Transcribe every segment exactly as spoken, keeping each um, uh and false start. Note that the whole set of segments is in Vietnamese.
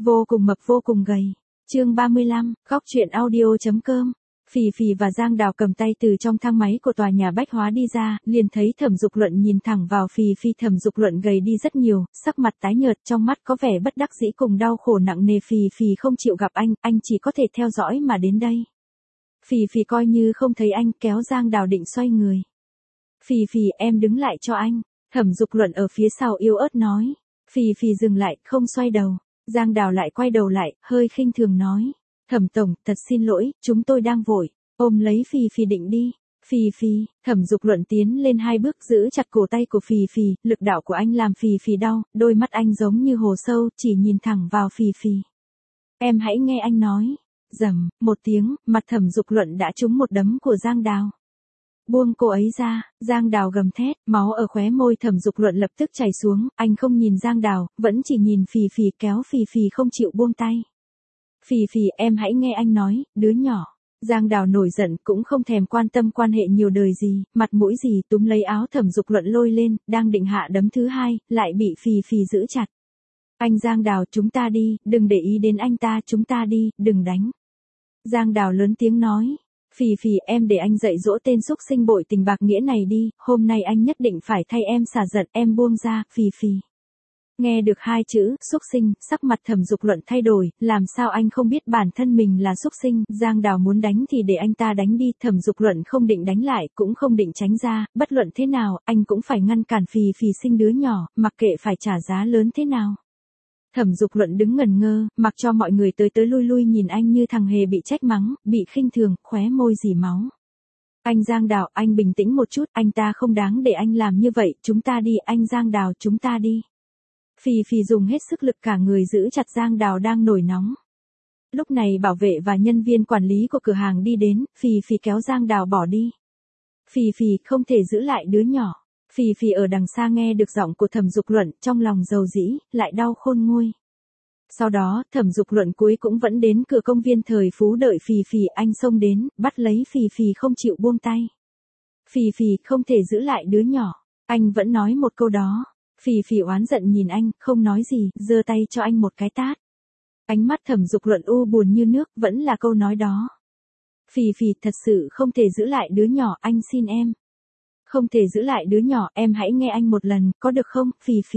Vô cùng mập vô cùng gầy. Chương ba mươi lăm, góc truyện audio.com. Phì Phì và Giang Đào cầm tay từ trong thang máy của tòa nhà bách hóa đi ra, liền thấy Thẩm Dục Luận nhìn thẳng vào Phì Phì. Thẩm Dục Luận gầy đi rất nhiều, sắc mặt tái nhợt, trong mắt có vẻ bất đắc dĩ cùng đau khổ nặng nề. Phì Phì không chịu gặp anh, anh chỉ có thể theo dõi mà đến đây. Phì Phì coi như không thấy anh, kéo Giang Đào định xoay người. Phì Phì, em đứng lại cho anh. Thẩm Dục Luận ở phía sau yếu ớt nói. Phì Phì dừng lại, không xoay đầu. Giang Đào lại quay đầu lại, hơi khinh thường nói. Thẩm tổng, thật xin lỗi, chúng tôi đang vội. Ôm lấy Phì Phì định đi. Phì Phì, Thẩm Dục Luận tiến lên hai bước giữ chặt cổ tay của Phì Phì, lực đạo của anh làm Phì Phì đau, đôi mắt anh giống như hồ sâu, chỉ nhìn thẳng vào Phì Phì. Em hãy nghe anh nói. Rầm, một tiếng, mặt Thẩm Dục Luận đã trúng một đấm của Giang Đào. Buông cô ấy ra, Giang Đào gầm thét, máu ở khóe môi Thẩm Dục Luận lập tức chảy xuống, anh không nhìn Giang Đào, vẫn chỉ nhìn Phì Phì, kéo Phì Phì không chịu buông tay. Phì Phì, em hãy nghe anh nói, đứa nhỏ. Giang Đào nổi giận, cũng không thèm quan tâm quan hệ nhiều đời gì, mặt mũi gì, túm lấy áo Thẩm Dục Luận lôi lên, đang định hạ đấm thứ hai, lại bị Phì Phì giữ chặt. Anh Giang Đào, chúng ta đi, đừng để ý đến anh ta, chúng ta đi, đừng đánh. Giang Đào lớn tiếng nói. Phì Phì, em để anh dạy dỗ tên xúc sinh bội tình bạc nghĩa này đi, hôm nay anh nhất định phải thay em xả giận, em buông ra. Phì Phì. Nghe được hai chữ, xúc sinh, sắc mặt Thẩm Dục Luận thay đổi, làm sao anh không biết bản thân mình là xúc sinh. Giang Đào muốn đánh thì để anh ta đánh đi. Thẩm Dục Luận không định đánh lại, cũng không định tránh ra, bất luận thế nào, anh cũng phải ngăn cản Phì Phì sinh đứa nhỏ, mặc kệ phải trả giá lớn thế nào. Thẩm Dục Luận đứng ngẩn ngơ, mặc cho mọi người tới tới lui lui nhìn anh như thằng hề bị trách mắng, bị khinh thường, khóe môi rỉ máu. Anh Giang Đào, anh bình tĩnh một chút, anh ta không đáng để anh làm như vậy, chúng ta đi, anh Giang Đào, chúng ta đi. Phì Phì dùng hết sức lực cả người giữ chặt Giang Đào đang nổi nóng. Lúc này bảo vệ và nhân viên quản lý của cửa hàng đi đến, Phì Phì kéo Giang Đào bỏ đi. Phì Phì, không thể giữ lại đứa nhỏ. Phì Phì ở đằng xa nghe được giọng của Thẩm Dục Luận, trong lòng dầu dĩ, lại đau khôn nguôi. Sau đó, Thẩm Dục Luận cuối cũng vẫn đến cửa công viên Thời Phú đợi Phì Phì, anh xông đến, bắt lấy Phì Phì không chịu buông tay. Phì Phì, không thể giữ lại đứa nhỏ. Anh vẫn nói một câu đó. Phì Phì oán giận nhìn anh, không nói gì, giơ tay cho anh một cái tát. Ánh mắt Thẩm Dục Luận u buồn như nước, vẫn là câu nói đó. Phì Phì, thật sự không thể giữ lại đứa nhỏ, anh xin em. Không thể giữ lại đứa nhỏ, em hãy nghe anh một lần, có được không, Phì Phì.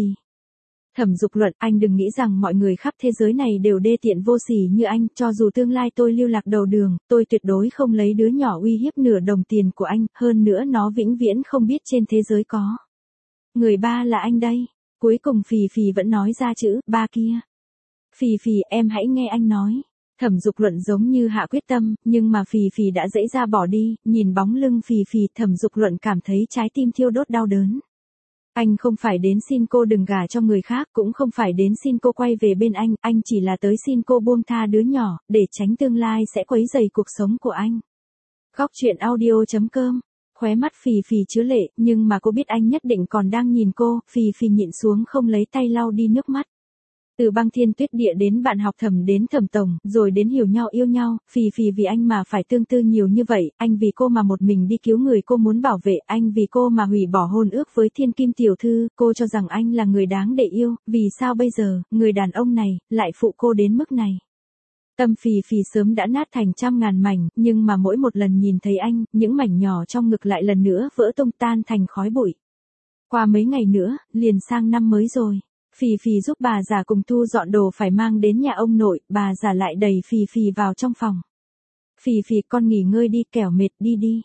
Thẩm Dục Luận, anh đừng nghĩ rằng mọi người khắp thế giới này đều đê tiện vô sỉ như anh, cho dù tương lai tôi lưu lạc đầu đường, tôi tuyệt đối không lấy đứa nhỏ uy hiếp nửa đồng tiền của anh, hơn nữa nó vĩnh viễn không biết trên thế giới có. Người ba là anh đây. Cuối cùng Phì Phì vẫn nói ra chữ, ba kia. Phì Phì, em hãy nghe anh nói. Thẩm Dục Luận giống như hạ quyết tâm, nhưng mà Phì Phì đã dãy ra bỏ đi, nhìn bóng lưng Phì Phì, Thẩm Dục Luận cảm thấy trái tim thiêu đốt đau đớn. Anh không phải đến xin cô đừng gả cho người khác, cũng không phải đến xin cô quay về bên anh, anh chỉ là tới xin cô buông tha đứa nhỏ, để tránh tương lai sẽ quấy rầy cuộc sống của anh. Góc truyện audio.com. Khóe mắt Phì Phì chứa lệ, nhưng mà cô biết anh nhất định còn đang nhìn cô, Phì Phì nhịn xuống không lấy tay lau đi nước mắt. Từ Băng Thiên Tuyết Địa đến bạn học Thẩm đến Thẩm tổng, rồi đến hiểu nhau yêu nhau, Phì Phì vì anh mà phải tương tư nhiều như vậy, anh vì cô mà một mình đi cứu người cô muốn bảo vệ, anh vì cô mà hủy bỏ hôn ước với Thiên Kim tiểu thư, cô cho rằng anh là người đáng để yêu, vì sao bây giờ, người đàn ông này, lại phụ cô đến mức này. Tâm Phì Phì sớm đã nát thành trăm ngàn mảnh, nhưng mà mỗi một lần nhìn thấy anh, những mảnh nhỏ trong ngực lại lần nữa vỡ tung tan thành khói bụi. Qua mấy ngày nữa, liền sang năm mới rồi. Phì Phì giúp bà già cùng thu dọn đồ phải mang đến nhà ông nội, bà già lại đẩy Phì Phì vào trong phòng. Phì Phì, con nghỉ ngơi đi, kẻo mệt, đi đi.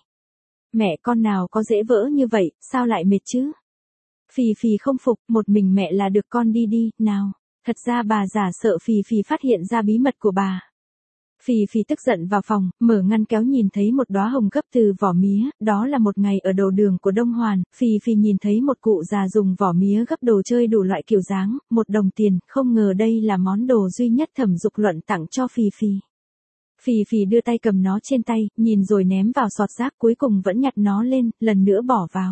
Mẹ con nào có dễ vỡ như vậy, sao lại mệt chứ? Phì Phì không phục, một mình mẹ là được, con đi đi, nào. Thật ra bà già sợ Phì Phì phát hiện ra bí mật của bà. Phì Phì tức giận vào phòng, mở ngăn kéo nhìn thấy một đóa hồng gấp từ vỏ mía, đó là một ngày ở đầu đường của Đông Hoàn, Phì Phì nhìn thấy một cụ già dùng vỏ mía gấp đồ chơi đủ loại kiểu dáng, một đồng tiền, không ngờ đây là món đồ duy nhất Thẩm Dục Luận tặng cho Phì Phì. Phì Phì đưa tay cầm nó trên tay, nhìn rồi ném vào sọt rác, cuối cùng vẫn nhặt nó lên, lần nữa bỏ vào.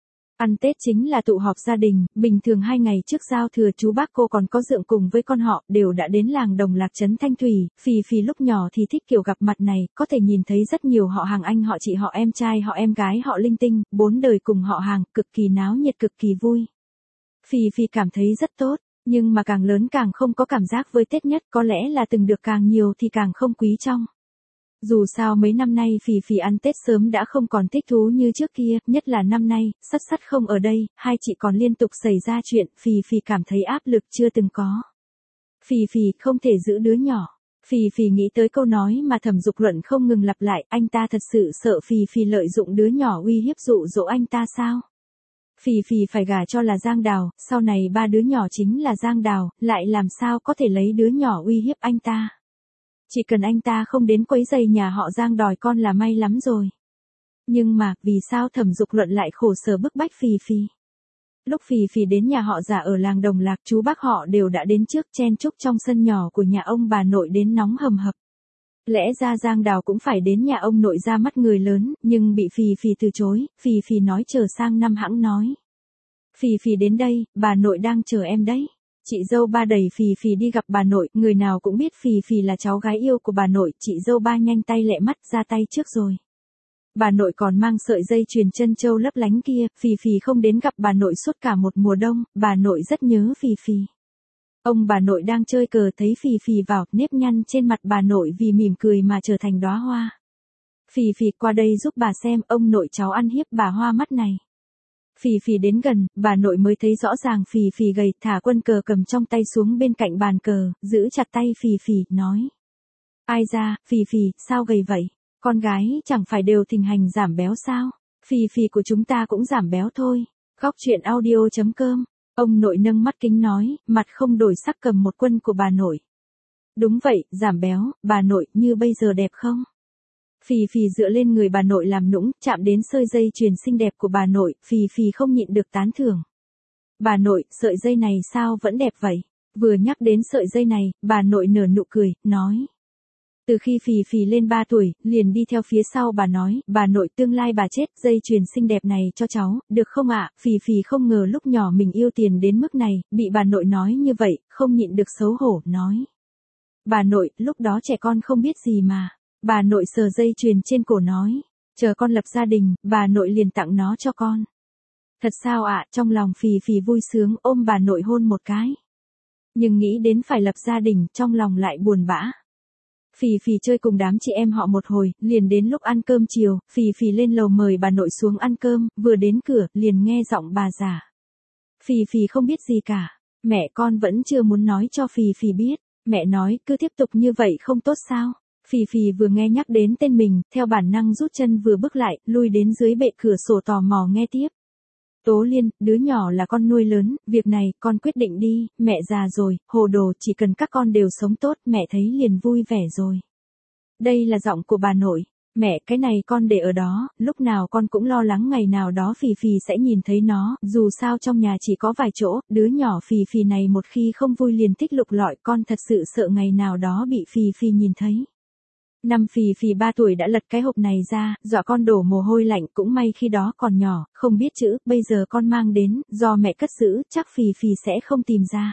Ăn Tết chính là tụ họp gia đình, bình thường hai ngày trước giao thừa chú bác cô còn có dượng cùng với con họ, đều đã đến làng Đồng Lạc trấn Thanh Thủy, Phì Phì lúc nhỏ thì thích kiểu gặp mặt này, có thể nhìn thấy rất nhiều họ hàng anh họ chị họ em trai họ em gái họ linh tinh, bốn đời cùng họ hàng, cực kỳ náo nhiệt cực kỳ vui. Phì Phì cảm thấy rất tốt. Nhưng mà càng lớn càng không có cảm giác với Tết nhất, có lẽ là từng được càng nhiều thì càng không quý trong. Dù sao mấy năm nay Phì Phì ăn Tết sớm đã không còn thích thú như trước kia, nhất là năm nay, Sắt Sắt không ở đây, hai chị còn liên tục xảy ra chuyện, Phì Phì cảm thấy áp lực chưa từng có. Phì Phì không thể giữ đứa nhỏ. Phì Phì nghĩ tới câu nói mà Thẩm Dục Luận không ngừng lặp lại, anh ta thật sự sợ Phì Phì lợi dụng đứa nhỏ uy hiếp dụ dỗ anh ta sao? Phì Phì phải gả cho là Giang Đào, sau này ba đứa nhỏ chính là Giang Đào, lại làm sao có thể lấy đứa nhỏ uy hiếp anh ta? Chỉ cần anh ta không đến quấy rầy nhà họ Giang đòi con là may lắm rồi. Nhưng mà, vì sao Thẩm Dục Luận lại khổ sở bức bách Phì Phì? Lúc Phì Phì đến nhà họ Giả ở làng Đồng Lạc, chú bác họ đều đã đến trước chen chúc trong sân nhỏ của nhà ông bà nội đến nóng hầm hập. Lẽ ra Giang Đào cũng phải đến nhà ông nội ra mắt người lớn, nhưng bị Phì Phì từ chối, Phì Phì nói chờ sang năm hẵng nói. Phì Phì đến đây, bà nội đang chờ em đấy. Chị dâu ba đẩy Phì Phì đi gặp bà nội, người nào cũng biết Phì Phì là cháu gái yêu của bà nội, chị dâu ba nhanh tay lẹ mắt ra tay trước rồi. Bà nội còn mang sợi dây chuyền chân châu lấp lánh kia, Phì Phì không đến gặp bà nội suốt cả một mùa đông, bà nội rất nhớ Phì Phì. Ông bà nội đang chơi cờ thấy Phì Phì vào, nếp nhăn trên mặt bà nội vì mỉm cười mà trở thành đóa hoa. Phì Phì qua đây giúp bà xem, ông nội cháu ăn hiếp bà hoa mắt này. Phì Phì đến gần, bà nội mới thấy rõ ràng Phì Phì gầy, thả quân cờ cầm trong tay xuống bên cạnh bàn cờ, giữ chặt tay Phì Phì, nói. Ai ra, Phì Phì, sao gầy vậy? Con gái chẳng phải đều thình hành giảm béo sao? Phì Phì của chúng ta cũng giảm béo thôi. Góc truyện audio chấm com. Ông nội nâng mắt kính nói, mặt không đổi sắc cầm một quân của bà nội. Đúng vậy, giảm béo, bà nội, như bây giờ đẹp không? Phì Phì dựa lên người bà nội làm nũng, chạm đến sợi dây chuyền xinh đẹp của bà nội, Phì Phì không nhịn được tán thưởng. Bà nội, sợi dây này sao vẫn đẹp vậy? Vừa nhắc đến sợi dây này, bà nội nở nụ cười, nói. Từ khi Phì Phì lên ba tuổi, liền đi theo phía sau bà nói, bà nội tương lai bà chết, dây chuyền xinh đẹp này cho cháu, được không ạ? Phì Phì không ngờ lúc nhỏ mình yêu tiền đến mức này, bị bà nội nói như vậy, không nhịn được xấu hổ, nói. Bà nội, lúc đó trẻ con không biết gì mà. Bà nội sờ dây chuyền trên cổ nói, chờ con lập gia đình, bà nội liền tặng nó cho con. Thật sao ạ? Trong lòng Phì Phì vui sướng ôm bà nội hôn một cái. Nhưng nghĩ đến phải lập gia đình, trong lòng lại buồn bã. Phì Phì chơi cùng đám chị em họ một hồi, liền đến lúc ăn cơm chiều, Phì Phì lên lầu mời bà nội xuống ăn cơm, vừa đến cửa, liền nghe giọng bà già. Phì Phì không biết gì cả, mẹ con vẫn chưa muốn nói cho Phì Phì biết, mẹ nói cứ tiếp tục như vậy không tốt sao? Phì Phì vừa nghe nhắc đến tên mình, theo bản năng rút chân vừa bước lại, lui đến dưới bệ cửa sổ tò mò nghe tiếp. Tố Liên, đứa nhỏ là con nuôi lớn, việc này con quyết định đi, mẹ già rồi, hồ đồ, chỉ cần các con đều sống tốt, mẹ thấy liền vui vẻ rồi. Đây là giọng của bà nội. Mẹ, cái này con để ở đó, lúc nào con cũng lo lắng ngày nào đó Phì Phì sẽ nhìn thấy nó, dù sao trong nhà chỉ có vài chỗ, đứa nhỏ Phì Phì này một khi không vui liền thích lục lọi, con thật sự sợ ngày nào đó bị Phì Phì nhìn thấy. Năm Phì Phì ba tuổi đã lật cái hộp này ra, dọa con đổ mồ hôi lạnh, cũng may khi đó còn nhỏ, không biết chữ, bây giờ con mang đến, do mẹ cất giữ, chắc Phì Phì sẽ không tìm ra.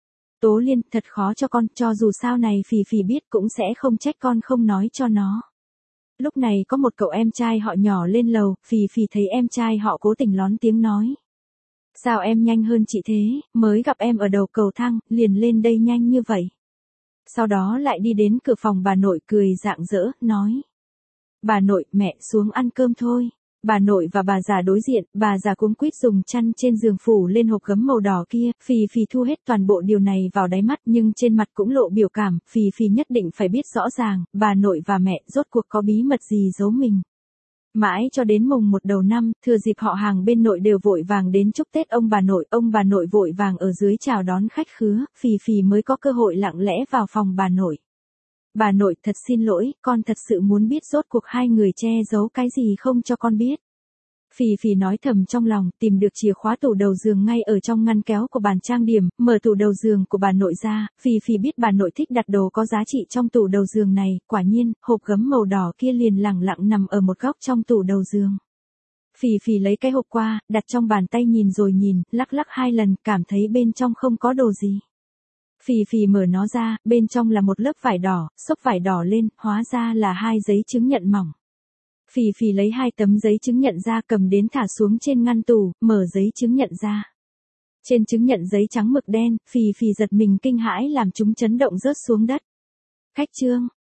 Tố Liên, thật khó cho con, cho dù sao này Phì Phì biết cũng sẽ không trách con không nói cho nó. Lúc này có một cậu em trai họ nhỏ lên lầu, Phì Phì thấy em trai họ cố tình lón tiếng nói. Sao em nhanh hơn chị thế, mới gặp em ở đầu cầu thang, liền lên đây nhanh như vậy. Sau đó lại đi đến cửa phòng bà nội cười rạng rỡ, nói. Bà nội, mẹ xuống ăn cơm thôi. Bà nội và bà già đối diện, bà già cuống quýt dùng chăn trên giường phủ lên hộp gấm màu đỏ kia, Phì Phì thu hết toàn bộ điều này vào đáy mắt nhưng trên mặt cũng lộ biểu cảm, Phì Phì nhất định phải biết rõ ràng, bà nội và mẹ rốt cuộc có bí mật gì giấu mình. Mãi cho đến mùng một đầu năm, thừa dịp họ hàng bên nội đều vội vàng đến chúc Tết ông bà nội, ông bà nội vội vàng ở dưới chào đón khách khứa, Phì Phì mới có cơ hội lặng lẽ vào phòng bà nội. Bà nội, thật xin lỗi, con thật sự muốn biết rốt cuộc hai người che giấu cái gì không cho con biết. Phì Phì nói thầm trong lòng, tìm được chìa khóa tủ đầu giường ngay ở trong ngăn kéo của bàn trang điểm, mở tủ đầu giường của bà nội ra, Phì Phì biết bà nội thích đặt đồ có giá trị trong tủ đầu giường này, quả nhiên, hộp gấm màu đỏ kia liền lẳng lặng nằm ở một góc trong tủ đầu giường. Phì Phì lấy cái hộp qua, đặt trong bàn tay nhìn rồi nhìn, lắc lắc hai lần, cảm thấy bên trong không có đồ gì. Phì Phì mở nó ra, bên trong là một lớp vải đỏ, xốc vải đỏ lên, hóa ra là hai giấy chứng nhận mỏng. Phì Phì lấy hai tấm giấy chứng nhận ra cầm đến thả xuống trên ngăn tủ, mở giấy chứng nhận ra. Trên chứng nhận giấy trắng mực đen, Phì Phì giật mình kinh hãi làm chúng chấn động rớt xuống đất. Khách trương,